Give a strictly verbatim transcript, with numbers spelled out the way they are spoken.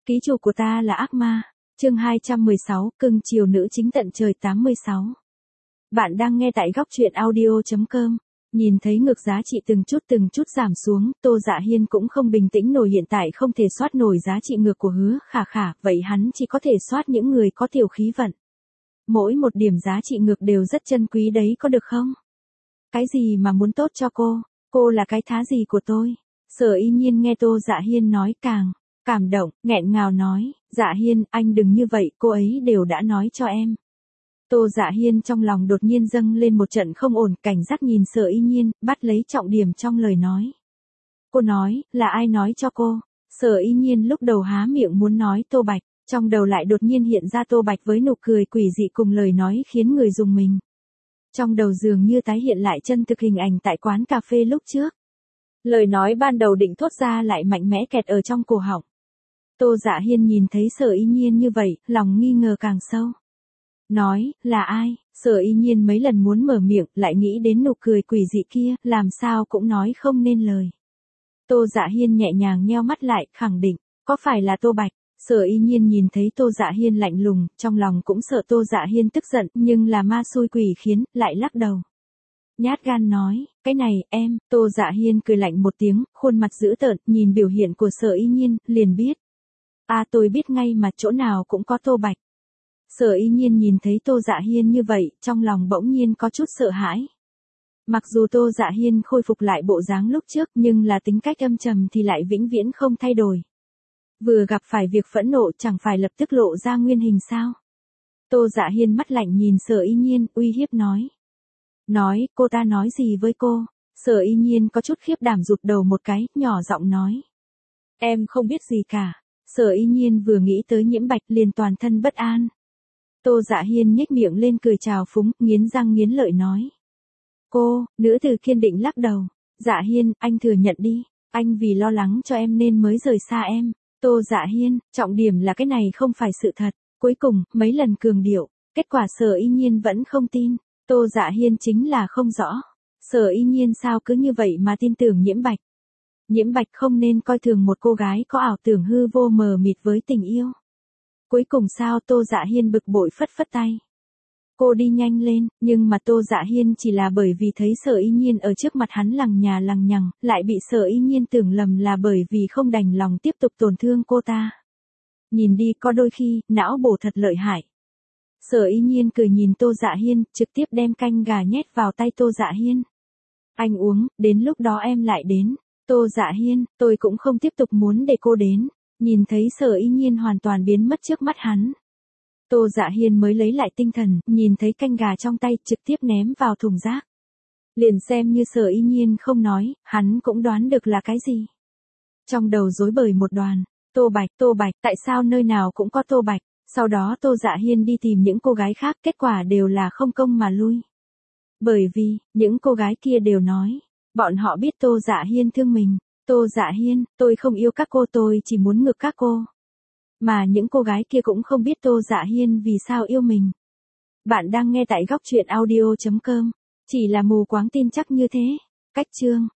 Ký chủ của ta là ác ma. Chương hai trăm mười sáu, cưng chiều nữ chính tận trời tám mươi sáu. Bạn đang nghe tại góc truyện audio chấm com. Nhìn thấy ngược giá trị từng chút từng chút giảm xuống, Tô Dạ Hiên cũng không bình tĩnh nổi, hiện tại không thể soát nổi giá trị ngược của Hứa Khả Khả, vậy hắn chỉ có thể soát những người có tiểu khí vận. Mỗi một điểm giá trị ngược đều rất chân quý đấy, có được không? Cái gì mà muốn tốt cho cô? Cô là cái thá gì của tôi? Sở Y Nhiên nghe Tô Dạ Hiên nói càng cảm động, nghẹn ngào nói, Dạ Hiên, anh đừng như vậy, cô ấy đều đã nói cho em. Tô Dạ Hiên trong lòng đột nhiên dâng lên một trận không ổn, cảnh giác nhìn Sở Y Nhiên, bắt lấy trọng điểm trong lời nói. Cô nói, là ai nói cho cô? Sở Y Nhiên lúc đầu há miệng muốn nói Tô Bạch, trong đầu lại đột nhiên hiện ra Tô Bạch với nụ cười quỷ dị cùng lời nói khiến người rùng mình. Trong đầu dường như tái hiện lại chân thực hình ảnh tại quán cà phê lúc trước. Lời nói ban đầu định thốt ra lại mạnh mẽ kẹt ở trong cổ họng. Tô Dạ Hiên nhìn thấy Sở Y Nhiên như vậy, lòng nghi ngờ càng sâu. Nói, là ai? Sở Y Nhiên mấy lần muốn mở miệng, lại nghĩ đến nụ cười quỷ dị kia, làm sao cũng nói không nên lời. Tô Dạ Hiên nhẹ nhàng nheo mắt lại, khẳng định, có phải là Tô Bạch? Sở Y Nhiên nhìn thấy Tô Dạ Hiên lạnh lùng, trong lòng cũng sợ Tô Dạ Hiên tức giận, nhưng là ma xui quỷ khiến, lại lắc đầu. Nhát gan nói, cái này, em, Tô Dạ Hiên cười lạnh một tiếng, khuôn mặt dữ tợn, nhìn biểu hiện của Sở Y Nhiên, liền biết. À tôi biết ngay mà, chỗ nào cũng có Tô Bạch. Sở Y Nhiên nhìn thấy Tô Dạ Hiên như vậy, trong lòng bỗng nhiên có chút sợ hãi. Mặc dù Tô Dạ Hiên khôi phục lại bộ dáng lúc trước, nhưng là tính cách âm trầm thì lại vĩnh viễn không thay đổi. Vừa gặp phải việc phẫn nộ chẳng phải lập tức lộ ra nguyên hình sao? Tô Dạ Hiên mắt lạnh nhìn Sở Y Nhiên, uy hiếp nói. Nói, cô ta nói gì với cô? Sở Y Nhiên có chút khiếp đảm rụt đầu một cái, nhỏ giọng nói. Em không biết gì cả. Sở Y Nhiên vừa nghĩ tới Nhiễm Bạch liền toàn thân bất an. Tô Dạ Hiên nhếch miệng lên cười trào phúng, nghiến răng nghiến lợi nói. Cô, nữ tử kiên định lắc đầu. Dạ Hiên, anh thừa nhận đi. Anh vì lo lắng cho em nên mới rời xa em. Tô Dạ Hiên, trọng điểm là cái này không phải sự thật. Cuối cùng, mấy lần cường điệu, kết quả Sở Y Nhiên vẫn không tin. Tô Dạ Hiên chính là không rõ. Sở Y Nhiên sao cứ như vậy mà tin tưởng Nhiễm Bạch. Nhiễm Bạch không nên coi thường một cô gái có ảo tưởng hư vô mờ mịt với tình yêu. Cuối cùng sao? Tô Dạ Hiên bực bội phất phất tay. Cô đi nhanh lên, nhưng mà Tô Dạ Hiên chỉ là bởi vì thấy Sở Y Nhiên ở trước mặt hắn lằng nhà lằng nhằng, lại bị Sở Y Nhiên tưởng lầm là bởi vì không đành lòng tiếp tục tổn thương cô ta. Nhìn đi, có đôi khi, não bổ thật lợi hại. Sở Y Nhiên cười nhìn Tô Dạ Hiên, trực tiếp đem canh gà nhét vào tay Tô Dạ Hiên. Anh uống, đến lúc đó em lại đến. Tô Dạ Hiên, tôi cũng không tiếp tục muốn để cô đến. Nhìn thấy Sở Y Nhiên hoàn toàn biến mất trước mắt hắn. Tô Dạ Hiên mới lấy lại tinh thần, nhìn thấy canh gà trong tay, trực tiếp ném vào thùng rác. Liền xem như Sở Y Nhiên không nói, hắn cũng đoán được là cái gì. Trong đầu rối bời một đoàn. Tô Bạch, Tô Bạch, tại sao nơi nào cũng có Tô Bạch? Sau đó Tô Dạ Hiên đi tìm những cô gái khác, kết quả đều là không công mà lui. Bởi vì, những cô gái kia đều nói, bọn họ biết Tô Dạ Hiên thương mình. Tô Dạ Hiên, tôi không yêu các cô, tôi chỉ muốn ngược các cô. Mà những cô gái kia cũng không biết Tô Dạ Hiên vì sao yêu mình. Bạn đang nghe tại góc truyện audio chấm com. Chỉ là mù quáng tin chắc như thế. Cách chương.